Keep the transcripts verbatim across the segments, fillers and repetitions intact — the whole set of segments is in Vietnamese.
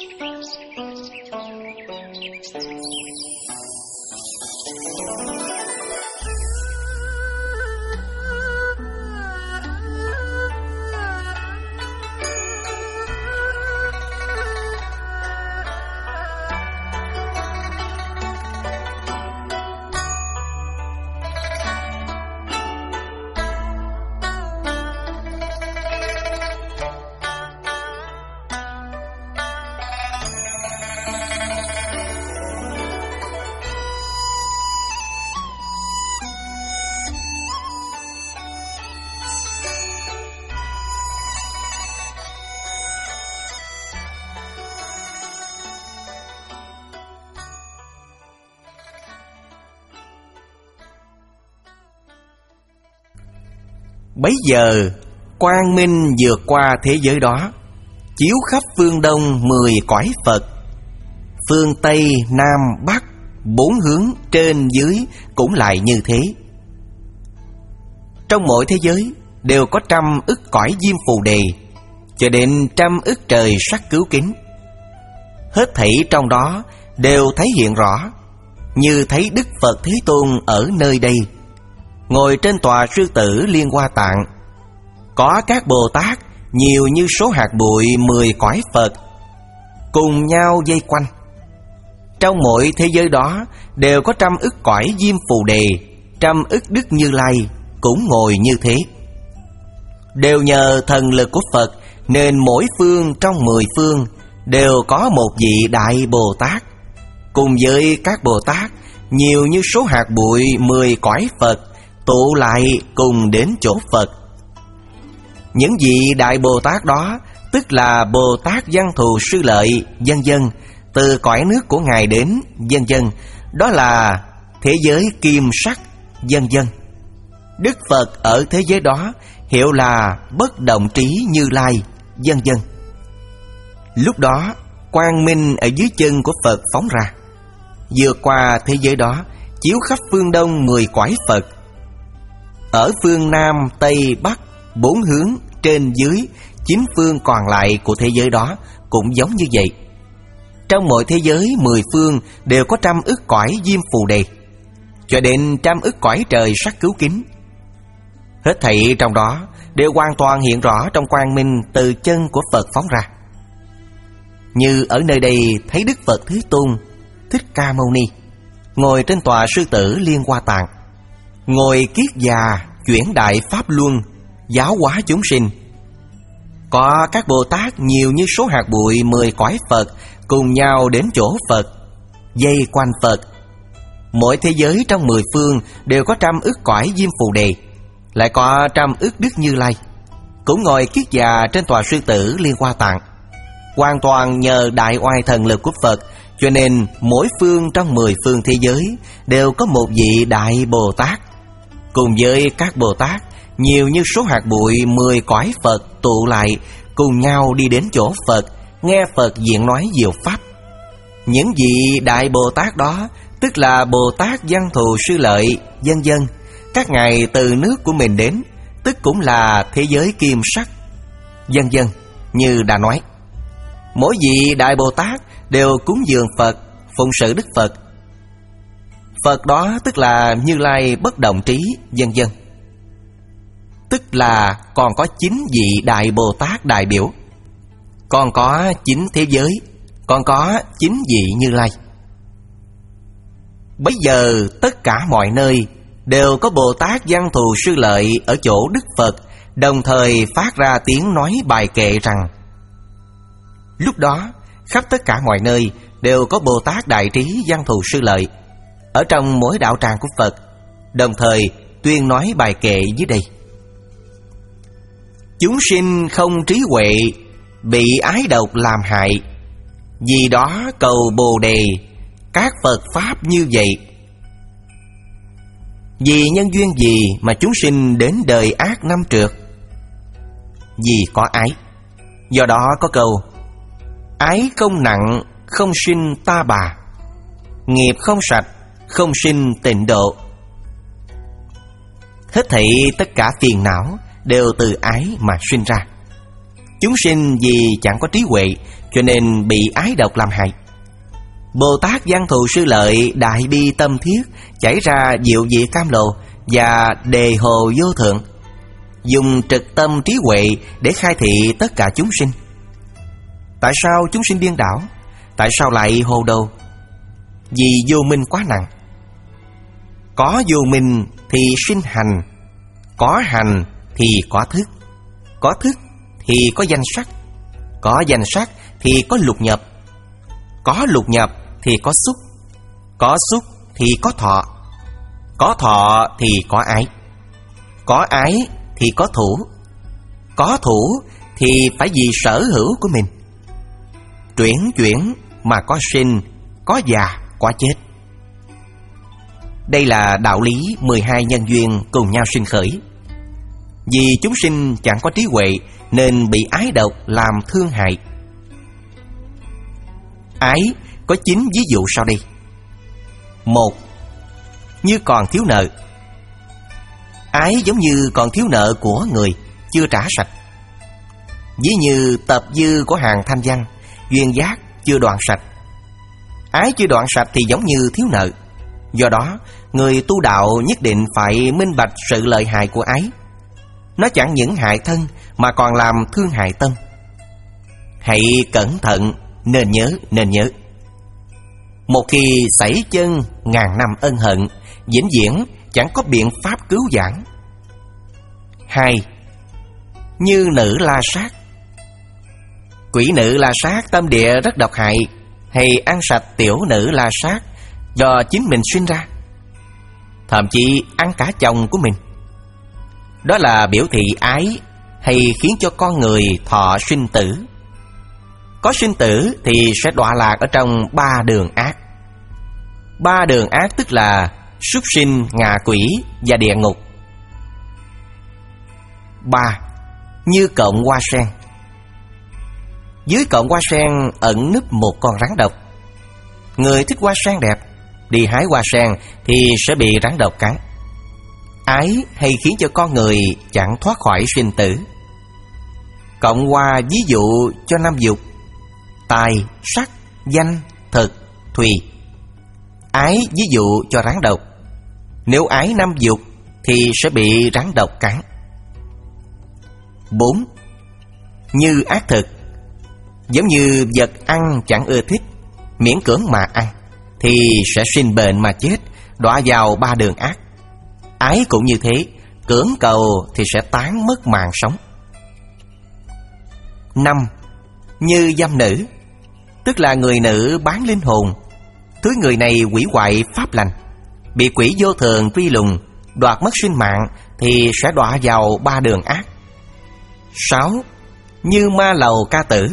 Bấy giờ quang minh vượt qua thế giới đó, chiếu khắp phương Đông mười cõi Phật, phương Tây Nam Bắc bốn hướng trên dưới cũng lại như thế. Trong mỗi thế giới đều có trăm ức cõi Diêm Phù Đề, cho đến trăm ức trời sắc cứu kính. Hết thảy trong đó đều thấy hiện rõ, như thấy Đức Phật Thế Tôn ở nơi đây, ngồi trên tòa sư tử Liên Hoa Tạng. Có các Bồ Tát nhiều như số hạt bụi mười cõi Phật, cùng nhau vây quanh. Trong mỗi thế giới đó đều có trăm ức cõi Diêm Phù Đề, trăm ức Đức Như Lai cũng ngồi như thế. Đều nhờ thần lực của Phật nên mỗi phương trong mười phương đều có một vị Đại Bồ Tát, cùng với các Bồ Tát nhiều như số hạt bụi mười cõi Phật tụ lại cùng đến chỗ Phật. Những vị Đại Bồ Tát đó tức là Bồ Tát Văn Thù Sư Lợi vân vân, từ cõi nước của Ngài đến vân vân, đó là thế giới kim sắc vân vân. Đức Phật ở thế giới đó hiệu là Bất Động Trí Như Lai vân vân. Lúc đó quang minh ở dưới chân của Phật phóng ra, vượt qua thế giới đó, chiếu khắp phương Đông mười cõi Phật. Ở phương Nam Tây Bắc bốn hướng trên dưới chín phương còn lại của thế giới đó cũng giống như vậy. Trong mỗi thế giới mười phương đều có trăm ức cõi Diêm Phù Đề, cho đến trăm ức cõi trời sắc cứu kính. Hết thảy trong đó đều hoàn toàn hiện rõ trong quang minh từ chân của Phật phóng ra. Như ở nơi đây thấy Đức Phật Thế Tôn Thích Ca Mâu Ni ngồi trên tòa sư tử Liên Hoa Tạng, ngồi kiết già chuyển đại pháp luân, giáo hóa chúng sinh. Có các Bồ Tát nhiều như số hạt bụi mười cõi Phật cùng nhau đến chỗ Phật, vây quanh Phật. Mỗi thế giới trong mười phương đều có trăm ức cõi Diêm Phù Đề, lại có trăm ức Đức Như Lai cũng ngồi kiết già trên tòa sư tử Liên Hoa Tạng. Hoàn toàn nhờ đại oai thần lực của Phật, cho nên mỗi phương trong mười phương thế giới đều có một vị Đại Bồ Tát, cùng với các Bồ Tát nhiều như số hạt bụi mười cõi Phật tụ lại cùng nhau đi đến chỗ Phật, nghe Phật diện nói diệu pháp. Những vị Đại Bồ Tát đó tức là Bồ Tát Văn Thù Sư Lợi vân vân, các ngài từ nước của mình đến, tức cũng là thế giới kim sắc vân vân. Như đã nói, mỗi vị Đại Bồ Tát đều cúng dường Phật, phụng sự Đức Phật. Phật đó tức là Như Lai Bất Động Trí vân vân, tức là còn có chín vị Đại Bồ Tát đại biểu, còn có chín thế giới, còn có chín vị Như Lai. Bấy giờ tất cả mọi nơi đều có Bồ Tát Văn Thù Sư Lợi ở chỗ Đức Phật, đồng thời phát ra tiếng nói bài kệ rằng: lúc đó khắp tất cả mọi nơi đều có Bồ Tát Đại Trí Văn Thù Sư Lợi ở trong mỗi đạo tràng của Phật, đồng thời tuyên nói bài kệ dưới đây: chúng sinh không trí huệ, bị ái độc làm hại, vì đó cầu Bồ Đề, các Phật Pháp như vậy. Vì nhân duyên gì mà chúng sinh đến đời ác năm trượt? Vì có ái. Do đó có câu: ái không nặng, không sinh ta bà, nghiệp không sạch, không sinh tịnh độ. Hết thảy tất cả phiền não đều từ ái mà sinh ra. Chúng sinh vì chẳng có trí huệ cho nên bị ái độc làm hại. Bồ Tát Văn Thù Sư Lợi đại bi tâm thiết, chảy ra diệu vị cam lồ và đề hồ vô thượng, dùng trực tâm trí huệ để khai thị tất cả chúng sinh. Tại sao chúng sinh điên đảo? Tại sao lại hồ đồ? Vì vô minh quá nặng. Có vô minh thì sinh hành, có hành thì có thức, có thức thì có danh sắc, có danh sắc thì có lục nhập, có lục nhập thì có xúc, có xúc thì có thọ, có thọ thì có ái, có ái thì có thủ, có thủ thì phải vì sở hữu của mình. Chuyển chuyển mà có sinh, có già, có chết. Đây là đạo lý mười hai nhân duyên cùng nhau sinh khởi. Vì chúng sinh chẳng có trí huệ nên bị ái độc làm thương hại. Ái có chín ví dụ sau đây. Một, như còn thiếu nợ. Ái giống như còn thiếu nợ của người chưa trả sạch. Ví như tập dư của hàng thanh văn, duyên giác chưa đoạn sạch. Ái chưa đoạn sạch thì giống như thiếu nợ. Do đó, người tu đạo nhất định phải minh bạch sự lợi hại của ái. Nó chẳng những hại thân mà còn làm thương hại tâm. Hãy cẩn thận, nên nhớ, nên nhớ. Một khi xảy chân ngàn năm ân hận, vĩnh viễn chẳng có biện pháp cứu vãn. Hai, như nữ la sát. Quỷ nữ la sát tâm địa rất độc hại, hay ăn sạch tiểu nữ la sát do chính mình sinh ra, thậm chí ăn cả chồng của mình. Đó là biểu thị ái, hay khiến cho con người thọ sinh tử. Có sinh tử thì sẽ đọa lạc ở trong ba đường ác. Ba đường ác tức là súc sinh, ngạ quỷ và địa ngục. Ba, như cọng hoa sen. Dưới cọng hoa sen ẩn núp một con rắn độc. Người thích hoa sen đẹp, đi hái hoa sen thì sẽ bị rắn độc cắn. Ái hay khiến cho con người chẳng thoát khỏi sinh tử. Cộng hoa ví dụ cho năm dục: tài, sắc, danh, thực, thùy. Ái ví dụ cho rắn độc. Nếu ái năm dục thì sẽ bị rắn độc cắn. Bốn, như ác thực. Giống như vật ăn chẳng ưa thích, miễn cưỡng mà ăn thì sẽ sinh bệnh mà chết, đọa vào ba đường ác. Ái cũng như thế, cưỡng cầu thì sẽ tán mất mạng sống. Năm, như dâm nữ. Tức là người nữ bán linh hồn. Thứ người này hủy hoại pháp lành, bị quỷ vô thường truy lùng, đoạt mất sinh mạng thì sẽ đọa vào ba đường ác. Sáu, như ma lầu ca tử.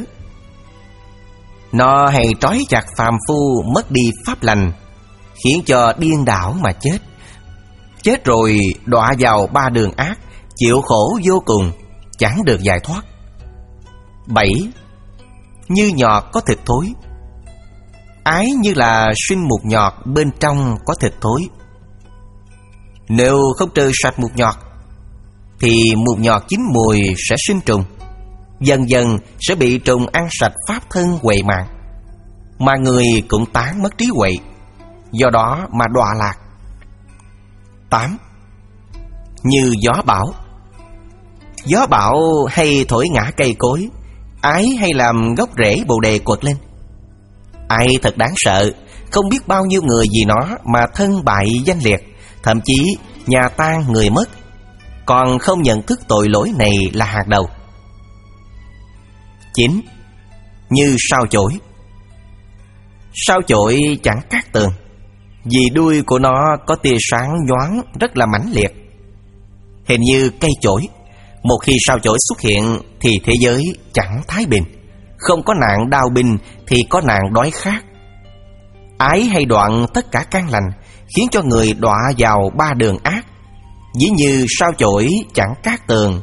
Nó hay trói chặt phàm phu mất đi pháp lành, khiến cho điên đảo mà chết. Chết rồi đọa vào ba đường ác, chịu khổ vô cùng, chẳng được giải thoát. Bảy, như nhọt có thịt thối. Ái như là sinh mục nhọt bên trong có thịt thối. Nếu không trừ sạch mục nhọt thì mục nhọt chín mùi sẽ sinh trùng, dần dần sẽ bị trùng ăn sạch pháp thân huệ mạng, mà người cũng tán mất trí huệ, do đó mà đọa lạc. Tám, như gió bão. Gió bão hay thổi ngã cây cối, ái hay làm gốc rễ bồ đề quật lên. Ai thật đáng sợ, không biết bao nhiêu người vì nó mà thân bại danh liệt, thậm chí nhà tan người mất, còn không nhận thức tội lỗi này là hạt đầu. Chín, như sao chổi. Sao chổi chẳng cát tường, vì đuôi của nó có tia sáng nhoáng rất là mãnh liệt, hình như cây chổi. Một khi sao chổi xuất hiện thì thế giới chẳng thái bình. Không có nạn đau binh thì có nạn đói khát. Ái hay đoạn tất cả căn lành, khiến cho người đọa vào ba đường ác, ví như sao chổi chẳng cát tường.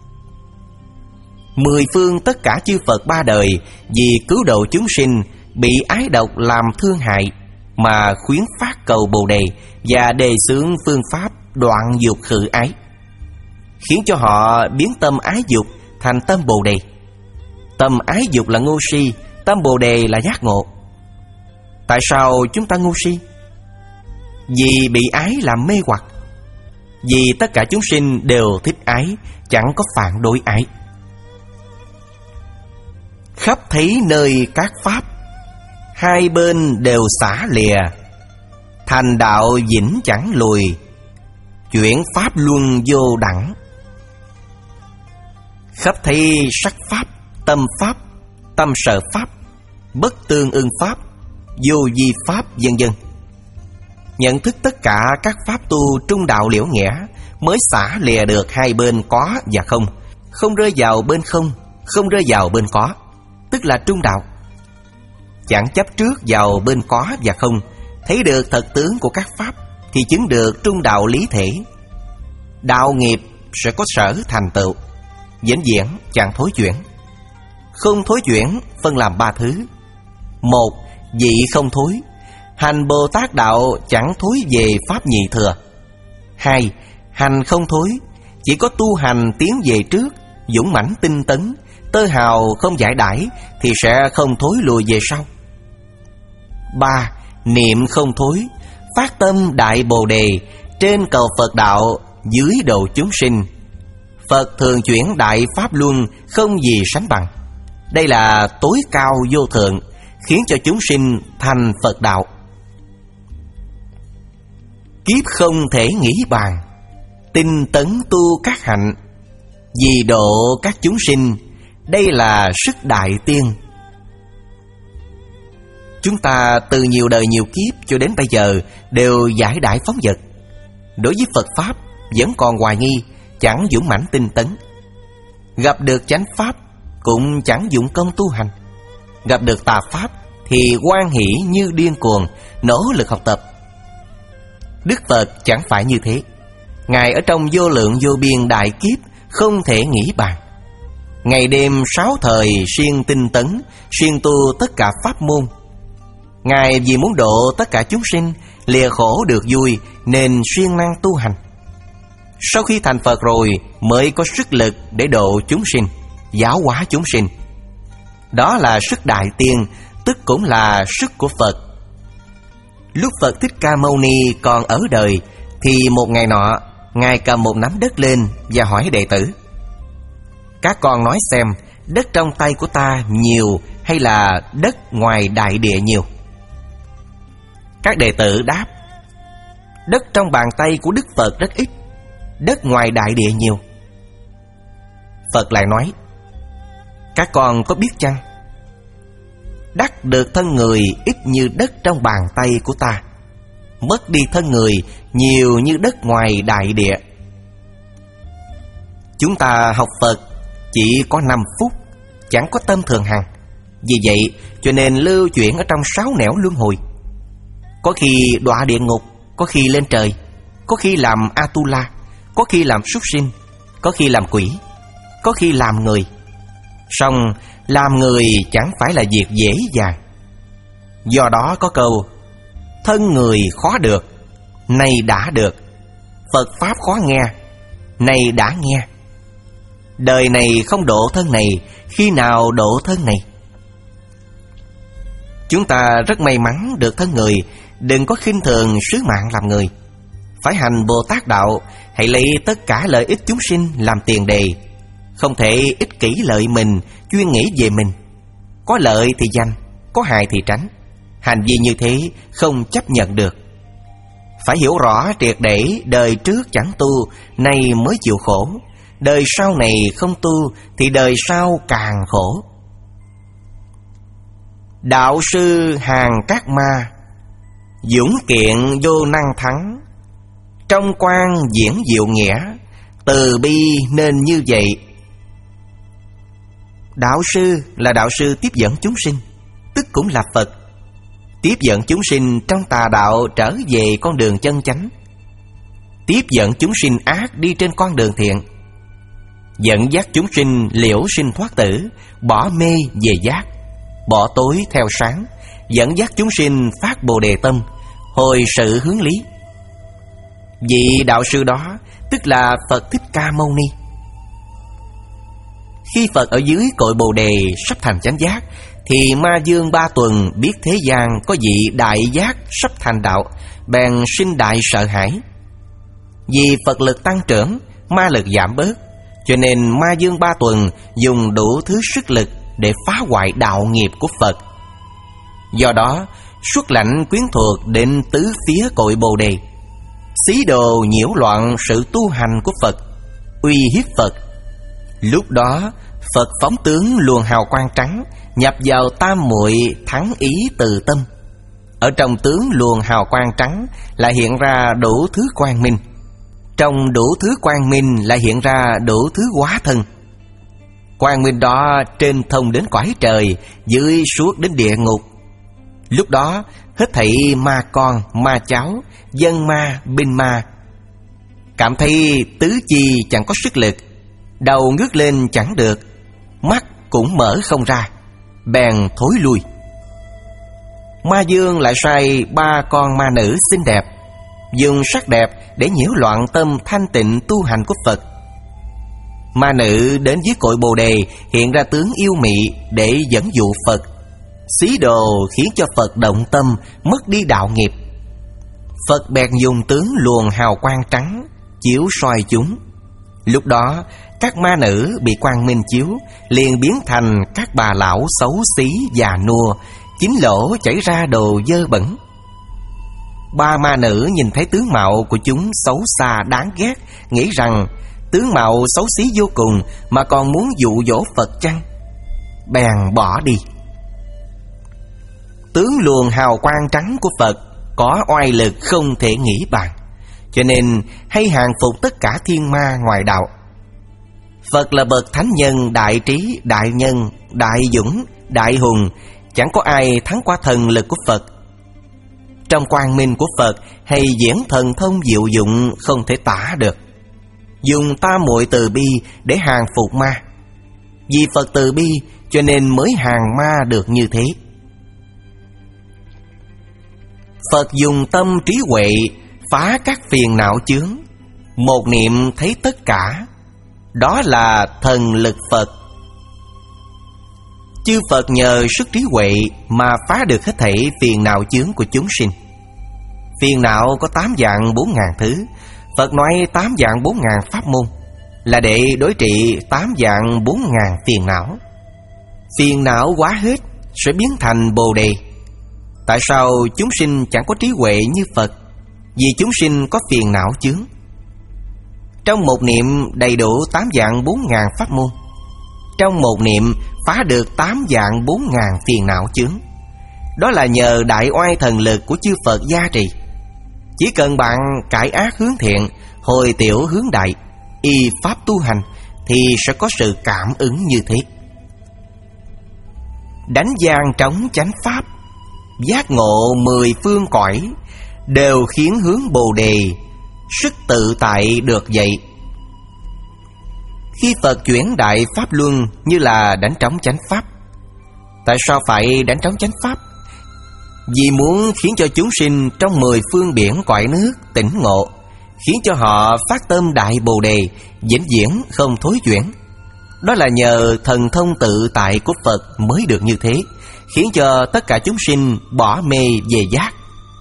Mười phương tất cả chư Phật ba đời vì cứu độ chúng sinh bị ái độc làm thương hại, mà khuyến phát cầu Bồ Đề và đề xướng phương pháp đoạn dục khử ái, khiến cho họ biến tâm ái dục thành tâm Bồ Đề. Tâm ái dục là ngu si, tâm Bồ Đề là giác ngộ. Tại sao chúng ta ngu si? Vì bị ái làm mê hoặc. Vì tất cả chúng sinh đều thích ái, chẳng có phản đối ái. Khắp thấy nơi các pháp, hai bên đều xả lìa. Thành đạo vĩnh chẳng lùi, chuyển pháp luân vô đẳng. Khắp thấy sắc pháp, tâm pháp, tâm sở pháp, bất tương ưng pháp, vô vi pháp, vân vân. Nhận thức tất cả các pháp tu trung đạo liễu nghĩa, mới xả lìa được hai bên có và không, không rơi vào bên không, không rơi vào bên có, tức là trung đạo. Chẳng chấp trước vào bên có và không, thấy được thật tướng của các pháp, thì chứng được trung đạo lý thể. Đạo nghiệp sẽ có sở thành tựu, vĩnh viễn chẳng thối chuyển. Không thối chuyển phân làm ba thứ. Một, vị không thối, hành Bồ Tát đạo chẳng thối về pháp nhị thừa. Hai, hành không thối, chỉ có tu hành tiến về trước, dũng mãnh tinh tấn, tơ hào không giải đãi, thì sẽ không thối lùi về sau. Ba, niệm không thối, phát tâm đại Bồ Đề, trên cầu Phật đạo, dưới độ chúng sinh. Phật thường chuyển đại pháp luân, không gì sánh bằng. Đây là tối cao vô thượng, khiến cho chúng sinh thành Phật đạo. Kiếp không thể nghĩ bàn, tinh tấn tu các hạnh, vì độ các chúng sinh. Đây là sức đại tiên. Chúng ta từ nhiều đời nhiều kiếp cho đến bây giờ đều giải đãi phóng dật. Đối với Phật Pháp vẫn còn hoài nghi, chẳng dũng mãnh tinh tấn. Gặp được chánh Pháp cũng chẳng dụng công tu hành. Gặp được tà Pháp thì hoan hỷ như điên cuồng, nỗ lực học tập. Đức Phật chẳng phải như thế. Ngài ở trong vô lượng vô biên đại kiếp không thể nghĩ bàn. Ngày đêm sáu thời siêng tinh tấn, siêng tu tất cả pháp môn. Ngài vì muốn độ tất cả chúng sinh, lìa khổ được vui, nên siêng năng tu hành. Sau khi thành Phật rồi mới có sức lực để độ chúng sinh, giáo hóa chúng sinh. Đó là sức đại tiên, tức cũng là sức của Phật. Lúc Phật Thích Ca Mâu Ni còn ở đời, thì một ngày nọ, Ngài cầm một nắm đất lên và hỏi đệ tử: các con nói xem, đất trong tay của ta nhiều hay là đất ngoài đại địa nhiều? Các đệ tử đáp: đất trong bàn tay của Đức Phật rất ít, đất ngoài đại địa nhiều. Phật lại nói: các con có biết chăng, đắc được thân người ít như đất trong bàn tay của ta, mất đi thân người nhiều như đất ngoài đại địa. Chúng ta học Phật chỉ có năm phút, chẳng có tâm thường hằng. Vì vậy cho nên lưu chuyển ở trong sáu nẻo luân hồi. Có khi đọa địa ngục, có khi lên trời, có khi làm Atula, có khi làm súc sinh, có khi làm quỷ, có khi làm người. Song làm người chẳng phải là việc dễ dàng. Do đó có câu: thân người khó được, nay đã được. Phật Pháp khó nghe, nay đã nghe. Đời này không độ thân này, khi nào độ thân này? Chúng ta rất may mắn được thân người. Đừng có khinh thường sứ mạng làm người. Phải hành Bồ Tát đạo, hãy lấy tất cả lợi ích chúng sinh làm tiền đề. Không thể ích kỷ lợi mình, chuyên nghĩ về mình. Có lợi thì danh, có hại thì tránh. Hành vi như thế không chấp nhận được. Phải hiểu rõ triệt để đời trước chẳng tu, nay mới chịu khổ. Đời sau này không tu thì đời sau càng khổ. Đạo sư hàng các ma, dũng kiện vô năng thắng. Trong quan diễn diệu nghĩa, từ bi nên như vậy. Đạo sư là đạo sư tiếp dẫn chúng sinh, tức cũng là Phật. Tiếp dẫn chúng sinh trong tà đạo trở về con đường chân chánh. Tiếp dẫn chúng sinh ác đi trên con đường thiện. Dẫn dắt chúng sinh liễu sinh thoát tử, bỏ mê về giác, bỏ tối theo sáng. Dẫn dắt chúng sinh phát Bồ Đề tâm, hồi sự hướng lý. Vị đạo sư đó tức là Phật Thích Ca Mâu Ni. Khi Phật ở dưới cội Bồ Đề sắp thành chánh giác, thì Ma Dương Ba Tuần biết thế gian có vị đại giác sắp thành đạo, bèn sinh đại sợ hãi. Vì Phật lực tăng trưởng, ma lực giảm bớt, cho nên Ma Dương Ba Tuần dùng đủ thứ sức lực để phá hoại đạo nghiệp của Phật. Do đó xuất lãnh quyến thuộc đến tứ phía cội Bồ Đề, xí đồ nhiễu loạn sự tu hành của Phật, uy hiếp Phật. Lúc đó Phật phóng tướng luồng hào quang trắng nhập vào tam muội thắng ý từ tâm. Ở trong tướng luồng hào quang trắng lại hiện ra đủ thứ quang minh, trong đủ thứ quang minh lại hiện ra đủ thứ hóa thân. Quang minh đó trên thông đến cõi trời, dưới suốt đến địa ngục. Lúc đó hết thảy ma con, ma cháu, dân ma, binh ma cảm thấy tứ chi chẳng có sức lực, đầu ngước lên chẳng được, mắt cũng mở không ra, bèn thối lui. Ma Dương lại sai ba con ma nữ xinh đẹp, dùng sắc đẹp để nhiễu loạn tâm thanh tịnh tu hành của Phật. Ma nữ đến dưới cội Bồ Đề hiện ra tướng yêu mị để dẫn dụ Phật, xí đồ khiến cho Phật động tâm, mất đi đạo nghiệp. Phật bèn dùng tướng luồng hào quang trắng chiếu soi chúng. Lúc đó các ma nữ bị quang minh chiếu liền biến thành các bà lão xấu xí già nua, chín lỗ chảy ra đồ dơ bẩn. Ba ma nữ nhìn thấy tướng mạo của chúng xấu xa đáng ghét, nghĩ rằng tướng mạo xấu xí vô cùng mà còn muốn dụ dỗ Phật chăng, bèn bỏ đi. Tướng luồng hào quang trắng của Phật có oai lực không thể nghĩ bàn, cho nên hay hàng phục tất cả thiên ma ngoài đạo. Phật là bậc thánh nhân đại trí, đại nhân, đại dũng, đại hùng, chẳng có ai thắng qua thần lực của Phật. Trong quang minh của Phật hay diễn thần thông diệu dụng không thể tả được. Dùng tam muội từ bi để hàng phục ma. Vì Phật từ bi cho nên mới hàng ma được như thế. Phật dùng tâm trí huệ phá các phiền não chướng, một niệm thấy tất cả, đó là thần lực Phật. Chư Phật nhờ sức trí huệ mà phá được hết thảy phiền não chướng của chúng sinh. Phiền não có tám dạng bốn ngàn thứ. Phật nói tám dạng bốn ngàn pháp môn là để đối trị tám dạng bốn ngàn phiền não. Phiền não quá hết sẽ biến thành Bồ Đề. Tại sao chúng sinh chẳng có trí huệ như Phật? Vì chúng sinh có phiền não chướng. Trong một niệm đầy đủ tám dạng bốn ngàn pháp môn, trong một niệm phá được tám dạng bốn ngàn phiền não chướng. Đó là nhờ đại oai thần lực của chư Phật gia trì. Chỉ cần bạn cải ác hướng thiện, hồi tiểu hướng đại, y pháp tu hành, thì sẽ có sự cảm ứng như thế. Đánh giang trống chánh pháp, giác ngộ mười phương cõi, đều khiến hướng Bồ Đề, sức tự tại được vậy. Khi Phật chuyển đại pháp luân như là đánh trống chánh pháp. Tại sao phải đánh trống chánh pháp? Vì muốn khiến cho chúng sinh trong mười phương biển cõi nước tỉnh ngộ, khiến cho họ phát tâm đại Bồ Đề, vĩnh viễn không thối chuyển. Đó là nhờ thần thông tự tại của Phật mới được như thế, khiến cho tất cả chúng sinh bỏ mê về giác.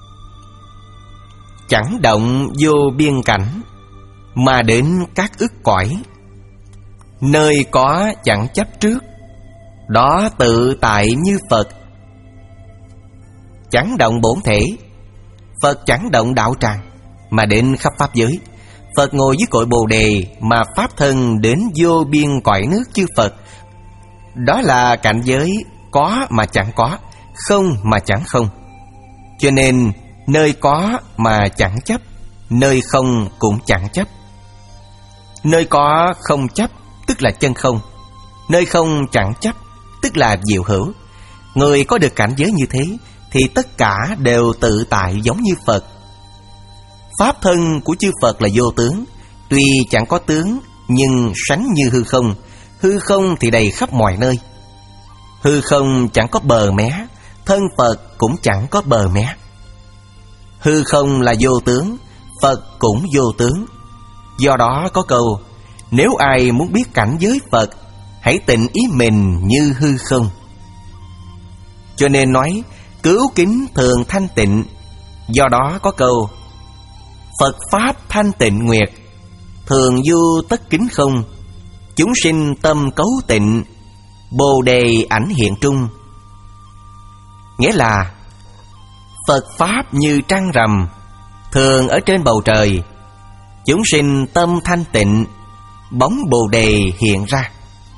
Chẳng động vô biên cảnh, mà đến các ức cõi, nơi có chẳng chấp trước, đó tự tại như Phật. Chẳng động bổn thể, Phật chẳng động đạo tràng, mà đến khắp pháp giới. Phật ngồi dưới cội Bồ Đề mà pháp thân đến vô biên cõi nước chư Phật. Đó là cảnh giới có mà chẳng có, không mà chẳng không. Cho nên nơi có mà chẳng chấp, nơi không cũng chẳng chấp. Nơi có không chấp tức là chân không, nơi không chẳng chấp tức là diệu hữu. Người có được cảnh giới như thế thì tất cả đều tự tại giống như Phật. Pháp thân của chư Phật là vô tướng, tuy chẳng có tướng nhưng sánh như hư không. Hư không thì đầy khắp mọi nơi. Hư không chẳng có bờ mé, thân Phật cũng chẳng có bờ mé. Hư không là vô tướng, Phật cũng vô tướng. Do đó có câu: nếu ai muốn biết cảnh giới Phật, hãy tịnh ý mình như hư không. Cho nên nói cứu kính thường thanh tịnh. Do đó có câu Phật Pháp thanh tịnh nguyệt, thường du tất kính không. Chúng sinh tâm cấu tịnh, Bồ đề ảnh hiện trung. Nghĩa là Phật Pháp như trăng rằm, thường ở trên bầu trời. Chúng sinh tâm thanh tịnh, bóng Bồ đề hiện ra.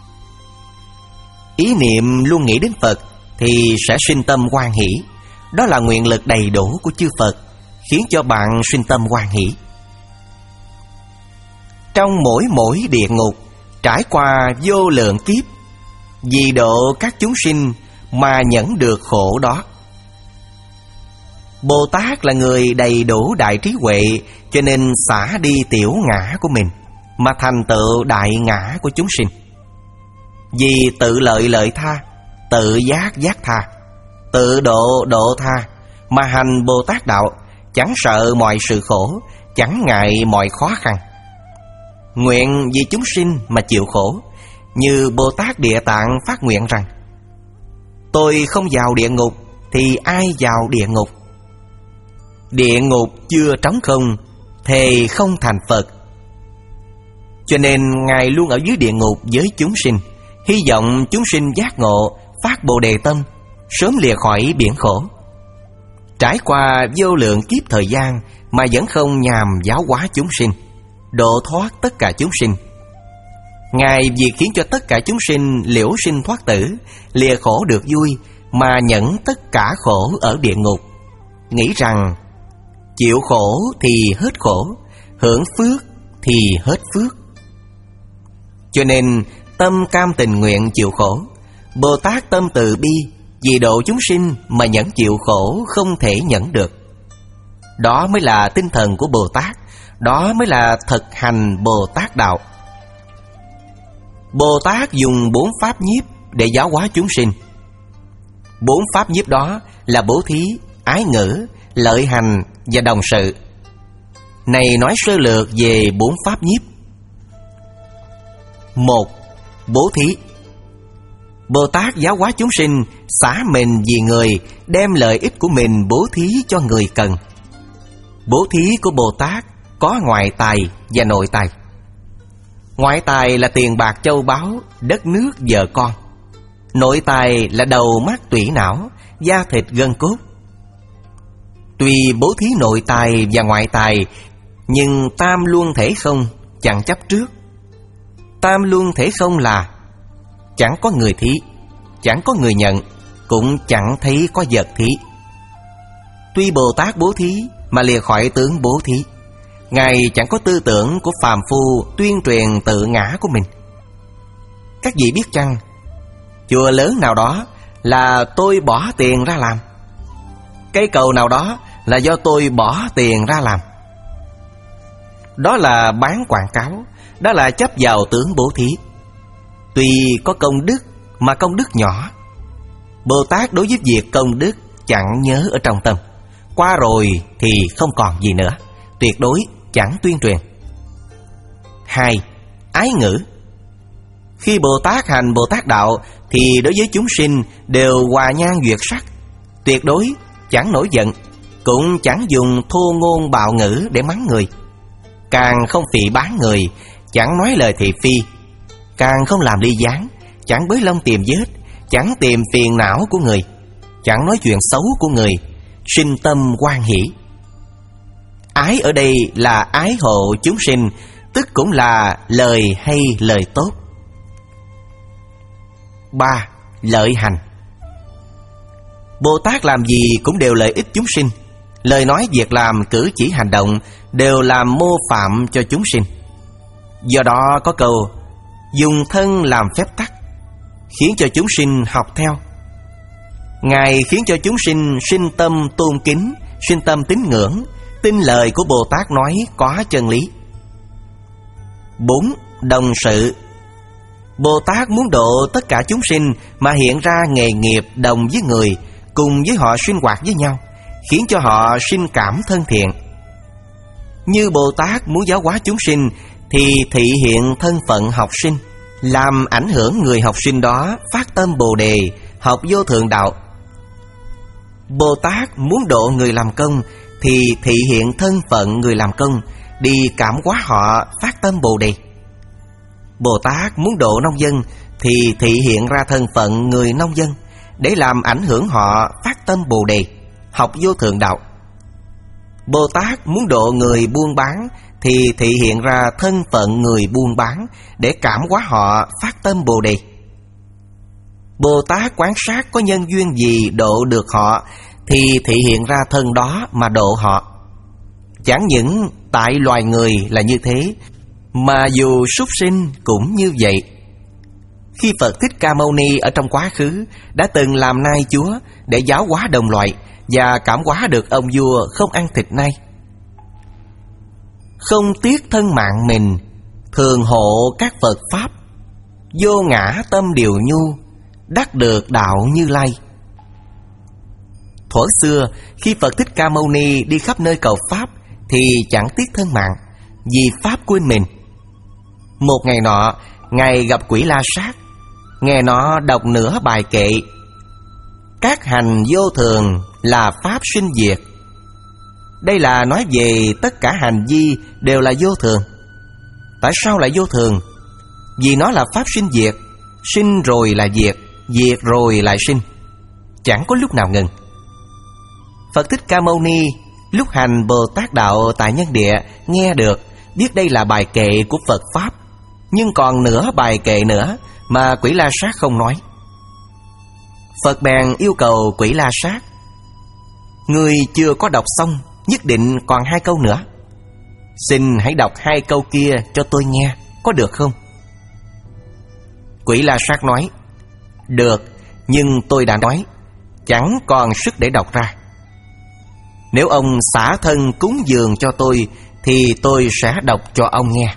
Ý niệm luôn nghĩ đến Phật thì sẽ sinh tâm hoan hỷ. Đó là nguyện lực đầy đủ của chư Phật, khiến cho bạn sinh tâm hoan hỷ. Trong mỗi mỗi địa ngục, trải qua vô lượng kiếp, vì độ các chúng sinh mà nhẫn được khổ đó. Bồ Tát là người đầy đủ đại trí huệ, cho nên xả đi tiểu ngã của mình, mà thành tựu đại ngã của chúng sinh. Vì tự lợi lợi tha, tự giác giác tha, tự độ độ tha, mà hành Bồ Tát đạo, chẳng sợ mọi sự khổ, chẳng ngại mọi khó khăn. Nguyện vì chúng sinh mà chịu khổ, như Bồ Tát Địa Tạng phát nguyện rằng: tôi không vào địa ngục thì ai vào địa ngục? Địa ngục chưa trống không, thề không thành Phật. Cho nên Ngài luôn ở dưới địa ngục với chúng sinh, hy vọng chúng sinh giác ngộ, phát Bồ Đề tâm, sớm lìa khỏi biển khổ. Trải qua vô lượng kiếp thời gian mà vẫn không nhàm giáo hóa chúng sinh, độ thoát tất cả chúng sinh. Ngài vì khiến cho tất cả chúng sinh liễu sinh thoát tử, lìa khổ được vui, mà nhẫn tất cả khổ ở địa ngục, nghĩ rằng chịu khổ thì hết khổ, hưởng phước thì hết phước. Cho nên tâm cam tình nguyện chịu khổ. Bồ Tát tâm từ bi, vì độ chúng sinh mà nhẫn chịu khổ không thể nhẫn được. Đó mới là tinh thần của Bồ Tát, đó mới là thực hành Bồ Tát đạo. Bồ Tát dùng bốn pháp nhiếp để giáo hóa chúng sinh. Bốn pháp nhiếp đó là bố thí, ái ngữ, lợi hành và đồng sự. Này nói sơ lược về bốn pháp nhiếp. Một. Bố thí. Bồ Tát giáo hóa chúng sinh, xả mình vì người, đem lợi ích của mình bố thí cho người cần. Bố thí của Bồ Tát có ngoại tài và nội tài. Ngoại tài là tiền bạc châu báu, đất nước vợ con. Nội tài là đầu mắt tủy não, da thịt gân cốt. Tuy bố thí nội tài và ngoại tài, nhưng tam luân thể không, chẳng chấp trước. Tam luân thể không là chẳng có người thí, chẳng có người nhận, cũng chẳng thấy có vật thí. Tuy Bồ Tát bố thí mà lìa khỏi tướng bố thí. Ngài chẳng có tư tưởng của phàm phu tuyên truyền tự ngã của mình. Các vị biết chăng, chùa lớn nào đó là tôi bỏ tiền ra làm, cây cầu nào đó là do tôi bỏ tiền ra làm. Đó là bán quảng cáo, đó là chấp vào tướng bố thí. Tuy có công đức mà công đức nhỏ. Bồ Tát đối với việc công đức chẳng nhớ ở trong tâm, qua rồi thì không còn gì nữa, tuyệt đối chẳng tuyên truyền. Hai. Ái ngữ. Khi Bồ Tát hành Bồ Tát đạo thì đối với chúng sinh đều hòa nhan duyệt sắc, tuyệt đối chẳng nổi giận, cũng chẳng dùng thô ngôn bạo ngữ để mắng người, càng không phỉ báng người, chẳng nói lời thị phi, càng không làm ly gián, chẳng bới lông tìm vết, chẳng tìm phiền não của người, chẳng nói chuyện xấu của người, sinh tâm hoan hỷ. Ái ở đây là ái hộ chúng sinh, tức cũng là lời hay lời tốt. Ba. Lợi hành. Bồ Tát làm gì cũng đều lợi ích chúng sinh. Lời nói, việc làm, cử chỉ, hành động đều làm mô phạm cho chúng sinh. Do đó có câu dùng thân làm phép tắc, khiến cho chúng sinh học theo. Ngài khiến cho chúng sinh sinh tâm tôn kính, sinh tâm tín ngưỡng, tin lời của Bồ Tát nói có chân lý. Bốn. Đồng sự. Bồ Tát muốn độ tất cả chúng sinh mà hiện ra nghề nghiệp đồng với người, cùng với họ sinh hoạt với nhau, khiến cho họ sinh cảm thân thiện. Như Bồ Tát muốn giáo hóa chúng sinh thì thị hiện thân phận học sinh, làm ảnh hưởng người học sinh đó phát tâm Bồ Đề, học vô thượng đạo. Bồ Tát muốn độ người làm công thì thị hiện thân phận người làm công, đi cảm hóa họ phát tâm Bồ Đề. Bồ Tát muốn độ nông dân thì thị hiện ra thân phận người nông dân, để làm ảnh hưởng họ phát tâm Bồ Đề, học vô thượng đạo. Bồ Tát muốn độ người buôn bán thì thị hiện ra thân phận người buôn bán, để cảm hóa họ phát tâm Bồ Đề. Bồ Tát quán sát có nhân duyên gì độ được họ thì thị hiện ra thân đó mà độ họ. Chẳng những tại loài người là như thế, mà dù súc sinh cũng như vậy. Khi Phật Thích Ca Mâu Ni ở trong quá khứ đã từng làm nai chúa để giáo hóa đồng loại và cảm hóa được ông vua không ăn thịt nai. Không tiếc thân mạng mình, thường hộ các Phật Pháp, vô ngã tâm điều nhu, đắc được đạo Như Lai. Thuở xưa, khi Phật Thích Ca Mâu Ni đi khắp nơi cầu Pháp thì chẳng tiếc thân mạng, vì Pháp quên mình. Một ngày nọ, Ngài gặp Quỷ La Sát, nghe nó đọc nửa bài kệ: các hành vô thường là Pháp sinh diệt. Đây là nói về tất cả hành vi đều là vô thường. Tại sao lại vô thường? Vì nó là Pháp sinh diệt, sinh rồi là diệt, diệt rồi lại sinh, chẳng có lúc nào ngừng. Phật Thích Ca Mâu Ni lúc hành Bồ Tát đạo tại nhân địa nghe được, biết đây là bài kệ của Phật Pháp, nhưng còn nửa bài kệ nữa mà Quỷ La Sát không nói. Phật bèn yêu cầu Quỷ La Sát: ngươi chưa có đọc xong, nhất định còn hai câu nữa. Xin hãy đọc hai câu kia cho tôi nghe, có được không? Quỷ La Sát nói: được, nhưng tôi đã nói, chẳng còn sức để đọc ra. Nếu ông xả thân cúng dường cho tôi thì tôi sẽ đọc cho ông nghe.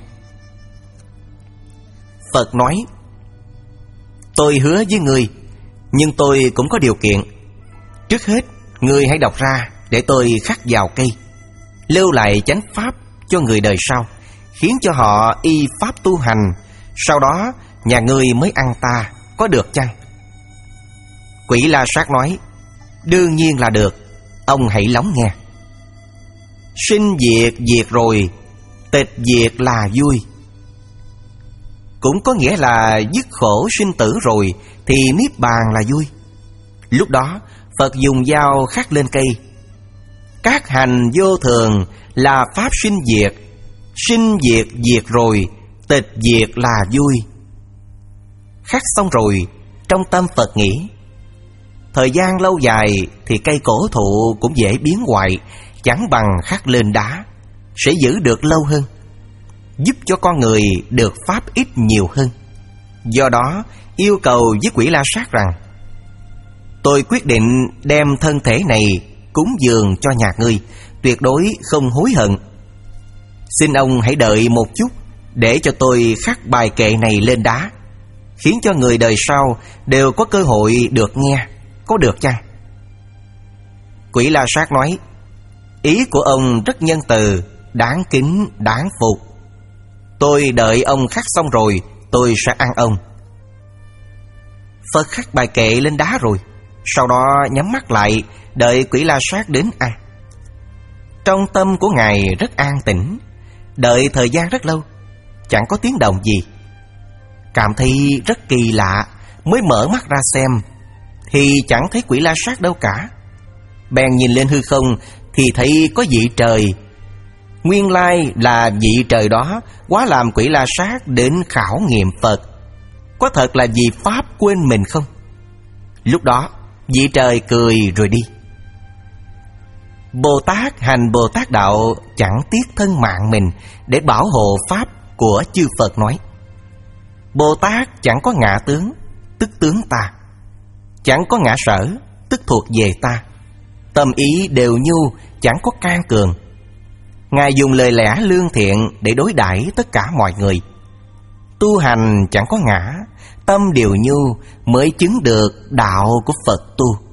Phật nói: tôi hứa với ngươi, nhưng tôi cũng có điều kiện. Trước hết, ngươi hãy đọc ra để tôi khắc vào cây, lưu lại chánh pháp cho người đời sau, khiến cho họ y pháp tu hành. Sau đó nhà ngươi mới ăn ta, có được chăng? Quỷ La Sát nói: đương nhiên là được, ông hãy lắng nghe. Sinh diệt diệt rồi, tịch diệt là vui. Cũng có nghĩa là dứt khổ sinh tử rồi thì niết bàn là vui. Lúc đó Phật dùng dao khắc lên cây: các hành vô thường là Pháp sinh diệt, sinh diệt diệt rồi, tịch diệt là vui. Khắc xong rồi, trong tâm Phật nghĩ: thời gian lâu dài thì cây cổ thụ cũng dễ biến hoại, chẳng bằng khắc lên đá, sẽ giữ được lâu hơn, giúp cho con người được pháp ít nhiều hơn. Do đó yêu cầu với Quỷ La Sát rằng: tôi quyết định đem thân thể này cúng dường cho nhà ngươi, tuyệt đối không hối hận. Xin ông hãy đợi một chút, để cho tôi khắc bài kệ này lên đá, khiến cho người đời sau đều có cơ hội được nghe, có được chăng? Quỷ La Sát nói: ý của ông rất nhân từ, đáng kính, đáng phục. Tôi đợi ông khắc xong rồi, tôi sẽ ăn ông. Phật khắc bài kệ lên đá rồi, sau đó nhắm mắt lại, đợi Quỷ La Sát đến ăn. Trong tâm của Ngài rất an tĩnh, đợi thời gian rất lâu, chẳng có tiếng động gì. Cảm thấy rất kỳ lạ, mới mở mắt ra xem, thì chẳng thấy Quỷ La Sát đâu cả. Bèn nhìn lên hư không thì thấy có vị trời. Nguyên lai là vị trời đó quá làm Quỷ La Sát đến khảo nghiệm Phật, có thật là vì Pháp quên mình không? Lúc đó vị trời cười rồi đi. Bồ Tát hành Bồ Tát đạo chẳng tiếc thân mạng mình để bảo hộ Pháp của chư Phật nói: Bồ Tát chẳng có ngã tướng, tức tướng ta, chẳng có ngã sở, tức thuộc về ta. Tâm ý đều nhu, chẳng có can cường. Ngài dùng lời lẽ lương thiện để đối đãi tất cả mọi người. Tu hành chẳng có ngã, tâm điều nhu mới chứng được đạo của Phật tu.